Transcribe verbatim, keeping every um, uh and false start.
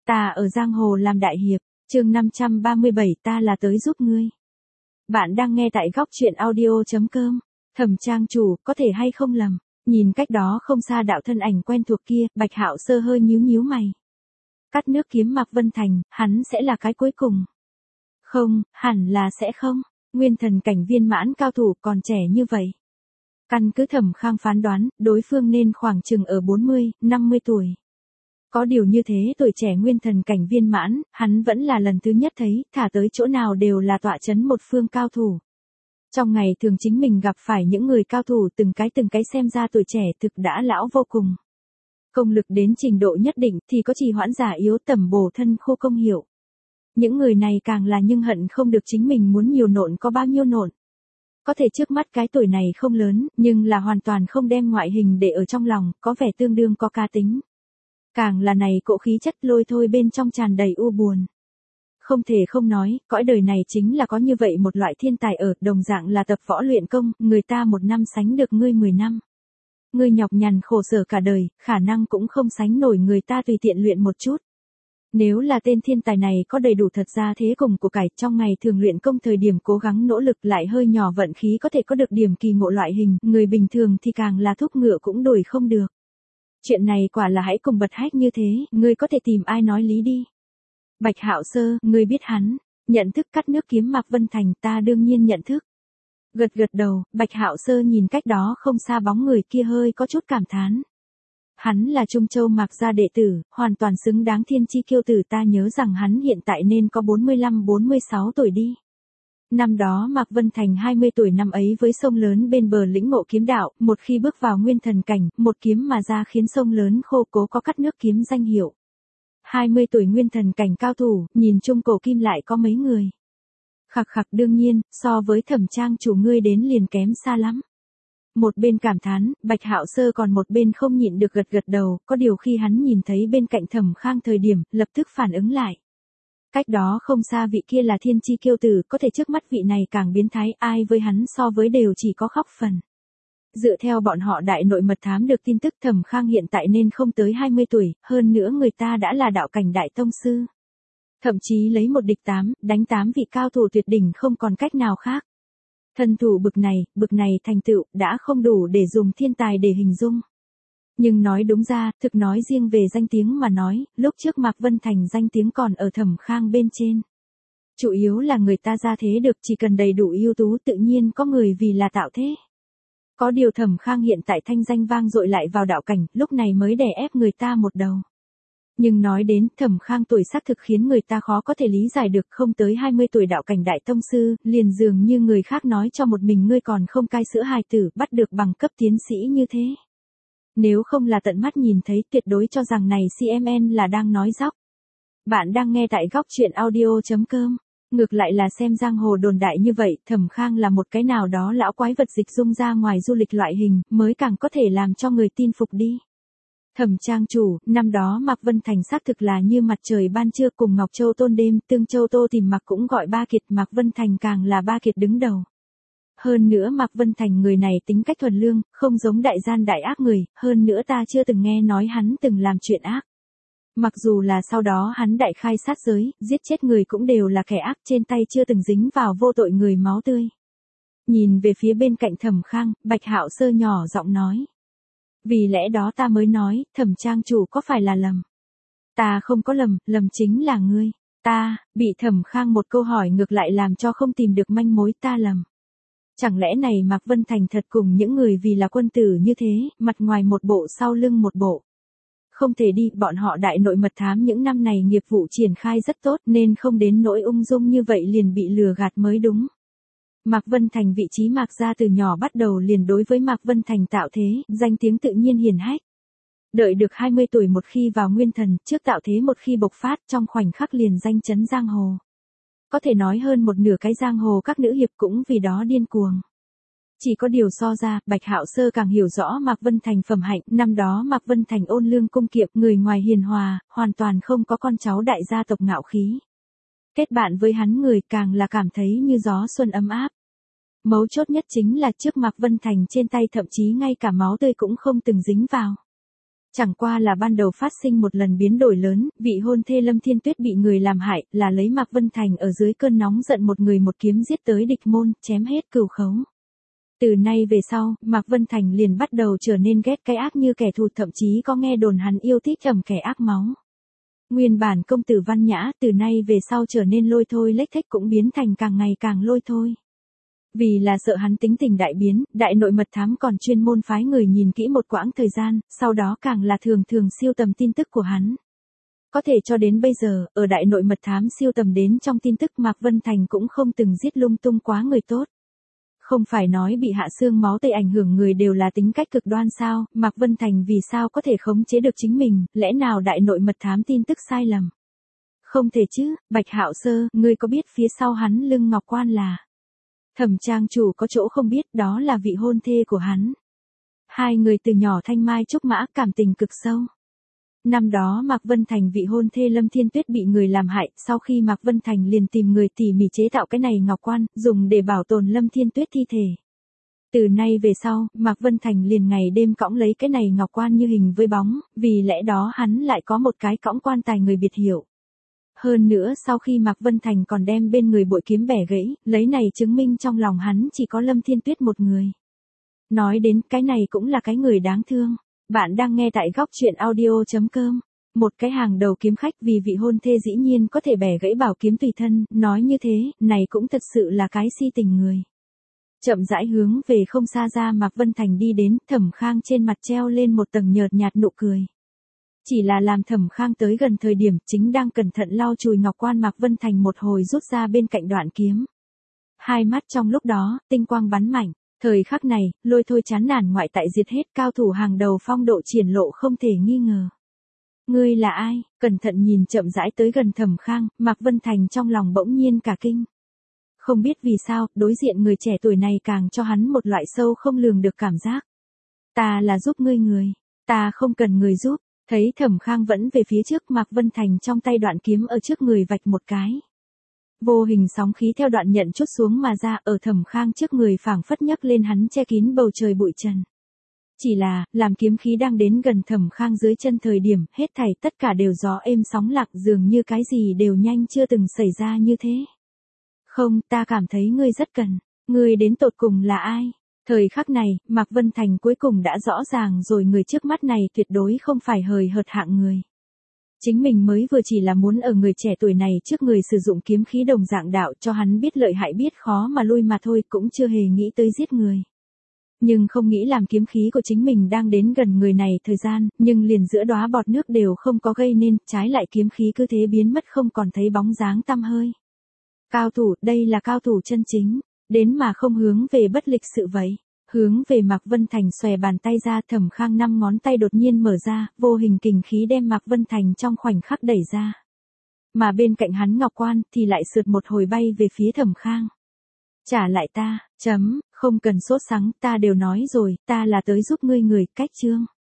Ta ở giang hồ làm đại hiệp, chương năm trăm ba mươi bảy ta là tới giúp ngươi. Bạn đang nghe tại góc truyện audio chấm com. Thẩm trang chủ, có thể hay không lầm. Nhìn cách đó không xa đạo thân ảnh quen thuộc kia, Bạch Hạo Sơ hơi nhíu nhíu mày. Cắt nước kiếm Mạc Vân Thành, hắn sẽ là cái cuối cùng. Không, hẳn là sẽ không. Nguyên thần cảnh viên mãn cao thủ còn trẻ như vậy. Căn cứ Thẩm Khang phán đoán, đối phương nên khoảng chừng ở bốn mươi, năm mươi tuổi. Có điều như thế tuổi trẻ nguyên thần cảnh viên mãn, hắn vẫn là lần thứ nhất thấy, thả tới chỗ nào đều là tọa chấn một phương cao thủ. Trong ngày thường chính mình gặp phải những người cao thủ từng cái từng cái xem ra tuổi trẻ thực đã lão vô cùng. Công lực đến trình độ nhất định thì có trì hoãn giả yếu tẩm bổ thân khô công hiệu. Những người này càng là nhưng hận không được chính mình muốn nhiều nộn có bao nhiêu nộn. Có thể trước mắt cái tuổi này không lớn, nhưng là hoàn toàn không đem ngoại hình để ở trong lòng, có vẻ tương đương có cá tính. Càng là này cỗ khí chất lôi thôi bên trong tràn đầy u buồn. Không thể không nói, cõi đời này chính là có như vậy một loại thiên tài ở, đồng dạng là tập võ luyện công, người ta một năm sánh được ngươi mười năm. Ngươi nhọc nhằn khổ sở cả đời, khả năng cũng không sánh nổi người ta tùy tiện luyện một chút. Nếu là tên thiên tài này có đầy đủ thật ra thế cùng của cải trong ngày thường luyện công thời điểm cố gắng nỗ lực lại hơi nhỏ vận khí có thể có được điểm kỳ ngộ loại hình, người bình thường thì càng là thúc ngựa cũng đổi không được. Chuyện này quả là hãy cùng bật hách như thế, ngươi có thể tìm ai nói lý đi. Bạch Hạo Sơ, ngươi biết hắn, nhận thức cắt nước kiếm Mạc Vân Thành, ta đương nhiên nhận thức. Gật gật đầu, Bạch Hạo Sơ nhìn cách đó không xa bóng người kia hơi có chút cảm thán. Hắn là Trung Châu Mạc gia đệ tử, hoàn toàn xứng đáng thiên chi kiêu tử, ta nhớ rằng hắn hiện tại nên có bốn mươi lăm bốn mươi sáu tuổi đi. Năm đó Mạc Vân Thành hai mươi tuổi năm ấy với sông lớn bên bờ lĩnh ngộ kiếm đạo, một khi bước vào nguyên thần cảnh, một kiếm mà ra khiến sông lớn khô cố có cắt nước kiếm danh hiệu. hai mươi tuổi nguyên thần cảnh cao thủ, nhìn chung cổ kim lại có mấy người. Khặc khặc đương nhiên, so với Thẩm trang chủ ngươi đến liền kém xa lắm. Một bên cảm thán, Bạch Hạo Sơ còn một bên không nhịn được gật gật đầu, có điều khi hắn nhìn thấy bên cạnh Thẩm Khang thời điểm, lập tức phản ứng lại. Cách đó không xa vị kia là thiên chi kiêu tử, có thể trước mắt vị này càng biến thái, ai với hắn so với đều chỉ có khóc phần. Dựa theo bọn họ đại nội mật thám được tin tức Thẩm Khang hiện tại nên không tới hai mươi tuổi, hơn nữa người ta đã là đạo cảnh đại tông sư. Thậm chí lấy một địch tám, đánh tám vị cao thủ tuyệt đỉnh không còn cách nào khác. Thần thủ bực này, bực này thành tựu, đã không đủ để dùng thiên tài để hình dung. Nhưng nói đúng ra, thực nói riêng về danh tiếng mà nói, lúc trước Mạc Vân Thành danh tiếng còn ở Thẩm Khang bên trên. Chủ yếu là người ta ra thế được, chỉ cần đầy đủ ưu tú tự nhiên có người vì là tạo thế. Có điều Thẩm Khang hiện tại thanh danh vang dội lại vào đạo cảnh, lúc này mới đè ép người ta một đầu. Nhưng nói đến Thẩm Khang tuổi xác thực khiến người ta khó có thể lý giải được, không tới hai mươi tuổi đạo cảnh đại tông sư, liền dường như người khác nói cho một mình ngươi còn không cai sữa hài tử, bắt được bằng cấp tiến sĩ như thế. Nếu không là tận mắt nhìn thấy tuyệt đối cho rằng này xê em en là đang nói dóc. Bạn đang nghe tại góc truyện audio chấm com. Ngược lại là xem giang hồ đồn đại như vậy, Thẩm Khang là một cái nào đó lão quái vật dịch dung ra ngoài du lịch loại hình, mới càng có thể làm cho người tin phục đi. Thẩm trang chủ, năm đó Mạc Vân Thành xác thực là như mặt trời ban trưa cùng Ngọc Châu tôn đêm, Tương Châu Tô tìm mặc cũng gọi ba kiệt, Mạc Vân Thành càng là ba kiệt đứng đầu. Hơn nữa Mạc Vân Thành người này tính cách thuần lương, không giống đại gian đại ác người, hơn nữa ta chưa từng nghe nói hắn từng làm chuyện ác. Mặc dù là sau đó hắn đại khai sát giới, giết chết người cũng đều là kẻ ác, trên tay chưa từng dính vào vô tội người máu tươi. Nhìn về phía bên cạnh Thẩm Khang, Bạch Hạo Sơ nhỏ giọng nói. Vì lẽ đó ta mới nói, Thẩm trang chủ có phải là lầm? Ta không có lầm, lầm chính là ngươi. Ta, bị Thẩm Khang một câu hỏi ngược lại làm cho không tìm được manh mối, ta lầm. Chẳng lẽ này Mạc Vân Thành thật cùng những người vì là quân tử như thế, mặt ngoài một bộ sau lưng một bộ. Không thể đi, bọn họ đại nội mật thám những năm này nghiệp vụ triển khai rất tốt nên không đến nỗi ung dung như vậy liền bị lừa gạt mới đúng. Mạc Vân Thành vị trí Mạc gia từ nhỏ bắt đầu liền đối với Mạc Vân Thành tạo thế, danh tiếng tự nhiên hiển hách. Đợi được hai mươi tuổi một khi vào nguyên thần, trước tạo thế một khi bộc phát trong khoảnh khắc liền danh chấn giang hồ. Có thể nói hơn một nửa cái giang hồ các nữ hiệp cũng vì đó điên cuồng. Chỉ có điều so ra, Bạch Hạo Sơ càng hiểu rõ Mạc Vân Thành phẩm hạnh, năm đó Mạc Vân Thành ôn lương cung kiệm, người ngoài hiền hòa, hoàn toàn không có con cháu đại gia tộc ngạo khí. Kết bạn với hắn người càng là cảm thấy như gió xuân ấm áp. Mấu chốt nhất chính là trước Mạc Vân Thành trên tay thậm chí ngay cả máu tươi cũng không từng dính vào. Chẳng qua là ban đầu phát sinh một lần biến đổi lớn, vị hôn thê Lâm Thiên Tuyết bị người làm hại, là lấy Mạc Vân Thành ở dưới cơn nóng giận một người một kiếm giết tới địch môn, chém hết cừu khấu. Từ nay về sau, Mạc Vân Thành liền bắt đầu trở nên ghét cái ác như kẻ thù, thậm chí có nghe đồn hắn yêu thích ẩm kẻ ác máu. Nguyên bản công tử văn nhã, từ nay về sau trở nên lôi thôi lếch thếch cũng biến thành càng ngày càng lôi thôi. Vì là sợ hắn tính tình đại biến, đại nội mật thám còn chuyên môn phái người nhìn kỹ một quãng thời gian, sau đó càng là thường thường siêu tầm tin tức của hắn. Có thể cho đến bây giờ, ở đại nội mật thám siêu tầm đến trong tin tức Mạc Vân Thành cũng không từng giết lung tung quá người tốt. Không phải nói bị hạ xương máu tươi ảnh hưởng người đều là tính cách cực đoan sao, Mạc Vân Thành vì sao có thể khống chế được chính mình, lẽ nào đại nội mật thám tin tức sai lầm? Không thể chứ, Bạch Hạo Sơ, ngươi có biết phía sau hắn lưng ngọc quan là... Thẩm trang chủ có chỗ không biết, đó là vị hôn thê của hắn. Hai người từ nhỏ thanh mai trúc mã, cảm tình cực sâu. Năm đó Mạc Vân Thành vị hôn thê Lâm Thiên Tuyết bị người làm hại, sau khi Mạc Vân Thành liền tìm người tỉ mỉ chế tạo cái này ngọc quan, dùng để bảo tồn Lâm Thiên Tuyết thi thể. Từ nay về sau, Mạc Vân Thành liền ngày đêm cõng lấy cái này ngọc quan như hình với bóng, vì lẽ đó hắn lại có một cái cõng quan tài người biệt hiệu. Hơn nữa sau khi Mạc Vân Thành còn đem bên người bội kiếm bẻ gãy, lấy này chứng minh trong lòng hắn chỉ có Lâm Thiên Tuyết một người. Nói đến cái này cũng là cái người đáng thương. Bạn đang nghe tại góc truyện audio chấm com. Một cái hàng đầu kiếm khách vì vị hôn thê dĩ nhiên có thể bẻ gãy bảo kiếm tùy thân, nói như thế, này cũng thật sự là cái si tình người. Chậm rãi hướng về không xa ra Mạc Vân Thành đi đến, Thẩm Khang trên mặt treo lên một tầng nhợt nhạt nụ cười. Chỉ là làm Thẩm Khang tới gần thời điểm chính đang cẩn thận lau chùi ngọc quan Mạc Vân Thành một hồi rút ra bên cạnh đoạn kiếm. Hai mắt trong lúc đó, tinh quang bắn mạnh. Thời khắc này, lôi thôi chán nản ngoại tại diệt hết, cao thủ hàng đầu phong độ triển lộ không thể nghi ngờ. Ngươi là ai? Cẩn thận nhìn chậm rãi tới gần Thẩm Khang, Mạc Vân Thành trong lòng bỗng nhiên cả kinh. Không biết vì sao, đối diện người trẻ tuổi này càng cho hắn một loại sâu không lường được cảm giác. Ta là giúp ngươi người, ta không cần người giúp. Thấy Thẩm Khang vẫn về phía trước, Mạc Vân Thành trong tay đoạn kiếm ở trước người vạch một cái. Vô hình sóng khí theo đoạn nhận chút xuống mà ra, ở Thẩm Khang trước người phảng phất nhấc lên hắn che kín bầu trời bụi trần. Chỉ là, làm kiếm khí đang đến gần Thẩm Khang dưới chân thời điểm, hết thảy tất cả đều gió êm sóng lặng, dường như cái gì đều nhanh chưa từng xảy ra như thế. Không, ta cảm thấy ngươi rất cần. Ngươi đến tột cùng là ai? Thời khắc này, Mạc Vân Thành cuối cùng đã rõ ràng rồi, người trước mắt này tuyệt đối không phải hời hợt hạng người. Chính mình mới vừa chỉ là muốn ở người trẻ tuổi này trước người sử dụng kiếm khí đồng dạng đạo cho hắn biết lợi hại biết khó mà lui mà thôi, cũng chưa hề nghĩ tới giết người. Nhưng không nghĩ làm kiếm khí của chính mình đang đến gần người này thời gian, nhưng liền giữa đóa bọt nước đều không có gây nên, trái lại kiếm khí cứ thế biến mất không còn thấy bóng dáng tăm hơi. Cao thủ, đây là cao thủ chân chính, đến mà không hướng về bất lịch sự vậy. Hướng về Mạc Vân Thành xòe bàn tay ra, Thẩm Khang năm ngón tay đột nhiên mở ra, vô hình kình khí đem Mạc Vân Thành trong khoảnh khắc đẩy ra. Mà bên cạnh hắn ngọc quan thì lại sượt một hồi bay về phía Thẩm Khang. Trả lại ta, chấm, không cần sốt sắng, ta đều nói rồi, ta là tới giúp ngươi người, cách chương.